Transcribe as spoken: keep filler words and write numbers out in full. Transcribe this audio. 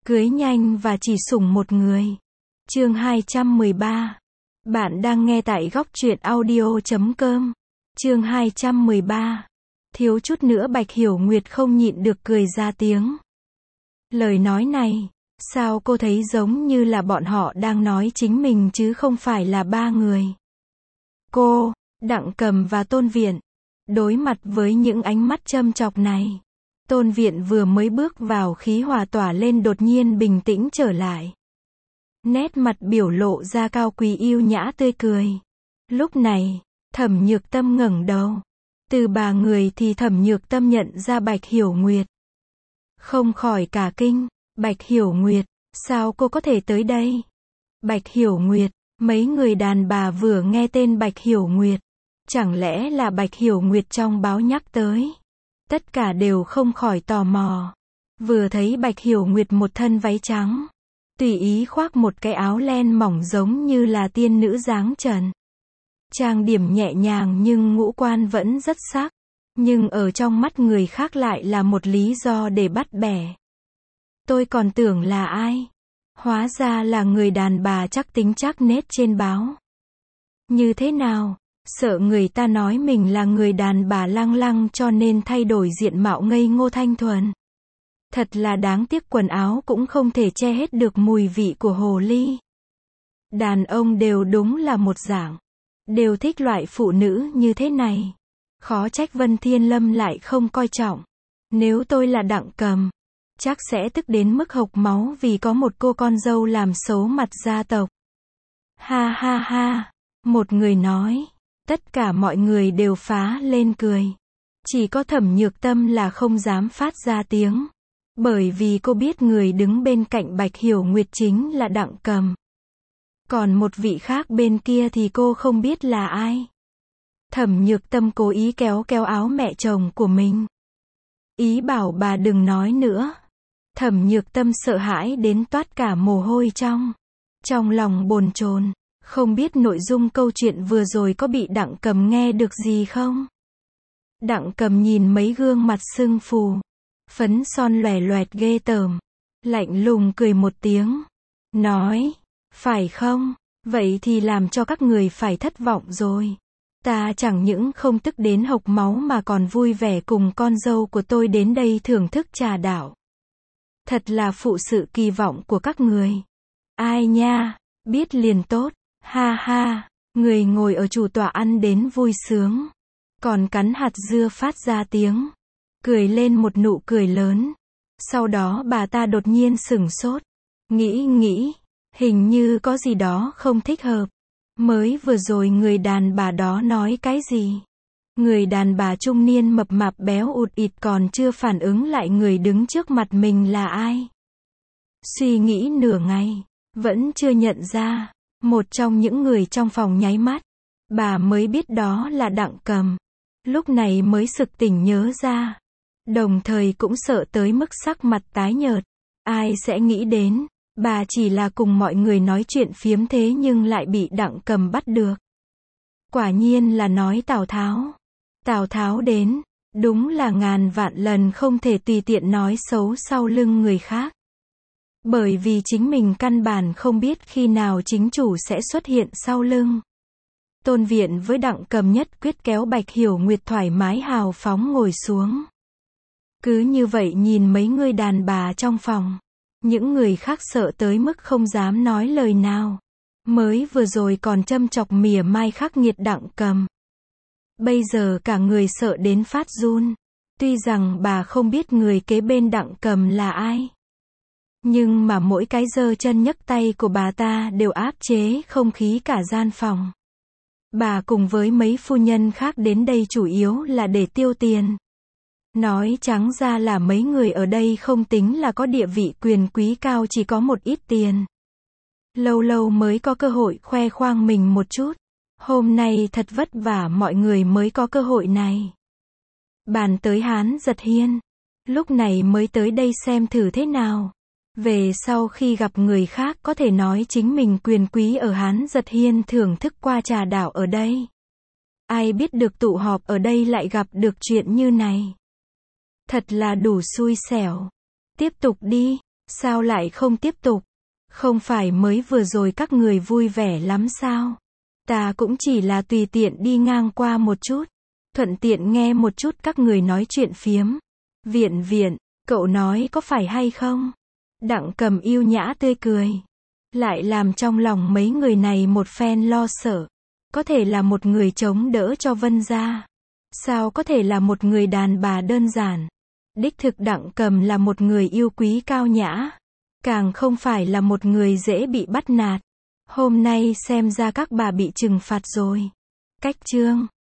Cưới nhanh và chỉ sủng một người. Chương hai trăm mười ba. Bạn đang nghe tại góc truyện audio chấm com. Chương hai trăm mười ba. Thiếu chút nữa Bạch Hiểu Nguyệt không nhịn được cười ra tiếng. Lời nói này, sao cô thấy giống như là bọn họ đang nói chính mình chứ không phải là ba người. Cô, Đặng Cầm và Tôn Viện, đối mặt với những ánh mắt châm chọc này. Tôn Viện vừa mới bước vào khí hòa tỏa lên đột nhiên bình tĩnh trở lại. Nét mặt biểu lộ ra cao quý yêu nhã tươi cười. Lúc này, Thẩm Nhược Tâm ngẩng đầu. Từ ba người thì Thẩm Nhược Tâm nhận ra Bạch Hiểu Nguyệt. Không khỏi cả kinh, Bạch Hiểu Nguyệt, sao cô có thể tới đây? Bạch Hiểu Nguyệt, mấy người đàn bà vừa nghe tên Bạch Hiểu Nguyệt. Chẳng lẽ là Bạch Hiểu Nguyệt trong báo nhắc tới? Tất cả đều không khỏi tò mò. Vừa thấy Bạch Hiểu Nguyệt một thân váy trắng, tùy ý khoác một cái áo len mỏng giống như là tiên nữ dáng trần. Trang điểm nhẹ nhàng nhưng ngũ quan vẫn rất sắc. Nhưng ở trong mắt người khác lại là một lý do để bắt bẻ. Tôi còn tưởng là ai? Hóa ra là người đàn bà chắc tính chắc nết trên báo. Như thế nào? Sợ người ta nói mình là người đàn bà lăng lăng cho nên thay đổi diện mạo ngây ngô thanh thuần. Thật là đáng tiếc, quần áo cũng không thể che hết được mùi vị của hồ ly. Đàn ông đều đúng là một dạng. Đều thích loại phụ nữ như thế này. Khó trách Vân Thiên Lâm lại không coi trọng. Nếu tôi là Đặng Cầm, chắc sẽ tức đến mức hộc máu vì có một cô con dâu làm xấu mặt gia tộc. Ha ha ha, một người nói. Tất cả mọi người đều phá lên cười. Chỉ có Thẩm Nhược Tâm là không dám phát ra tiếng. Bởi vì cô biết người đứng bên cạnh Bạch Hiểu Nguyệt chính là Đặng Cầm. Còn một vị khác bên kia thì cô không biết là ai. Thẩm Nhược Tâm cố ý kéo kéo áo mẹ chồng của mình. Ý bảo bà đừng nói nữa. Thẩm Nhược Tâm sợ hãi đến toát cả mồ hôi trong. Trong lòng bồn chồn. Không biết nội dung câu chuyện vừa rồi có bị Đặng Cầm nghe được gì không? Đặng Cầm nhìn mấy gương mặt sưng phù, phấn son loè loẹt ghê tởm, lạnh lùng cười một tiếng, nói, phải không? Vậy thì làm cho các người phải thất vọng rồi. Ta chẳng những không tức đến hộc máu mà còn vui vẻ cùng con dâu của tôi đến đây thưởng thức trà đạo. Thật là phụ sự kỳ vọng của các người. Ai nha, biết liền tốt. Ha ha, người ngồi ở chủ tọa ăn đến vui sướng. Còn cắn hạt dưa phát ra tiếng. Cười lên một nụ cười lớn. Sau đó bà ta đột nhiên sửng sốt. Nghĩ nghĩ, hình như có gì đó không thích hợp. Mới vừa rồi người đàn bà đó nói cái gì? Người đàn bà trung niên mập mạp béo ụt ịt còn chưa phản ứng lại người đứng trước mặt mình là ai. Suy nghĩ nửa ngày, vẫn chưa nhận ra. Một trong những người trong phòng nháy mắt, bà mới biết đó là Đặng Cầm. Lúc này mới sực tỉnh nhớ ra. Đồng thời cũng sợ tới mức sắc mặt tái nhợt. Ai sẽ nghĩ đến, bà chỉ là cùng mọi người nói chuyện phiếm thế nhưng lại bị Đặng Cầm bắt được. Quả nhiên là nói Tào Tháo. Tào Tháo đến, đúng là ngàn vạn lần không thể tùy tiện nói xấu sau lưng người khác. Bởi vì chính mình căn bản không biết khi nào chính chủ sẽ xuất hiện sau lưng. Tôn Viện với Đặng Cầm nhất quyết kéo Bạch Hiểu Nguyệt thoải mái hào phóng ngồi xuống. Cứ như vậy nhìn mấy người đàn bà trong phòng. Những người khác sợ tới mức không dám nói lời nào. Mới vừa rồi còn châm chọc mỉa mai khắc nghiệt Đặng Cầm. Bây giờ cả người sợ đến phát run. Tuy rằng bà không biết người kế bên Đặng Cầm là ai. Nhưng mà mỗi cái giơ chân nhấc tay của bà ta đều áp chế không khí cả gian phòng. Bà cùng với mấy phu nhân khác đến đây chủ yếu là để tiêu tiền. Nói trắng ra là mấy người ở đây không tính là có địa vị quyền quý cao, chỉ có một ít tiền. Lâu lâu mới có cơ hội khoe khoang mình một chút. Hôm nay thật vất vả mọi người mới có cơ hội này. Bàn tới Hán Giật Hiên. Lúc này mới tới đây xem thử thế nào. Về sau khi gặp người khác có thể nói chính mình quyền quý ở Hán Giật Hiên thưởng thức qua trà đạo ở đây. Ai biết được tụ họp ở đây lại gặp được chuyện như này. Thật là đủ xui xẻo. Tiếp tục đi. Sao lại không tiếp tục? Không phải mới vừa rồi các người vui vẻ lắm sao? Ta cũng chỉ là tùy tiện đi ngang qua một chút. Thuận tiện nghe một chút các người nói chuyện phiếm. Viện viện, cậu nói có phải hay không? Đặng Cầm yêu nhã tươi cười. Lại làm trong lòng mấy người này một phen lo sợ. Có thể là một người chống đỡ cho Vân gia. Sao có thể là một người đàn bà đơn giản? Đích thực Đặng Cầm là một người yêu quý cao nhã. Càng không phải là một người dễ bị bắt nạt. Hôm nay xem ra các bà bị trừng phạt rồi. Cách chương